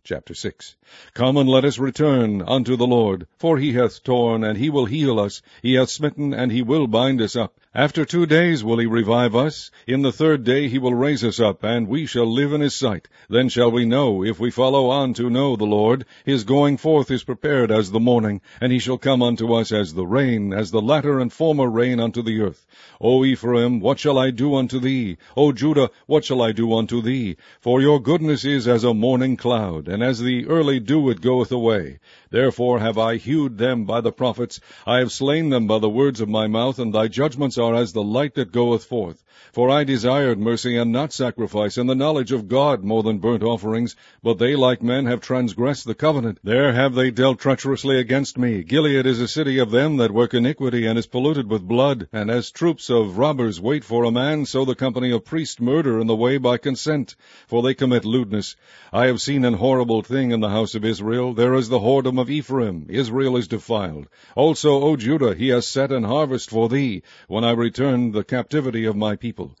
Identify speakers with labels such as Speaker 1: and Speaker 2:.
Speaker 1: Chapter 6. Come and let us return unto the Lord, for he hath torn, and he will heal us. He hath smitten, and he will bind us up. After 2 days will he revive us. In the 3rd day he will raise us up, and we shall live in his sight. Then shall we know, if we follow on to know the Lord. His going forth is prepared as the morning, and he shall come unto us as the rain, as the latter and former rain unto the earth. O Ephraim, what shall I do unto thee? O Judah, what shall I do unto thee? For your goodness is as a morning cloud, and as the early dew it goeth away. Therefore have I hewed them by the prophets, I have slain them by the words of my mouth, and thy judgments are as the light that goeth forth. For I desired mercy and not sacrifice, and the knowledge of God more than burnt offerings. But they like men have transgressed the covenant. There have they dealt treacherously against me. Gilead is a city of them that work iniquity, and is polluted with blood. And as troops of robbers wait for a man, so the company of priests murder in the way by consent, for they commit lewdness. I have seen an horrible thing in the house of Israel. There is the whoredom of Ephraim. Israel is defiled. Also, O Judah, he has set an harvest for thee, when I return the captivity of my people.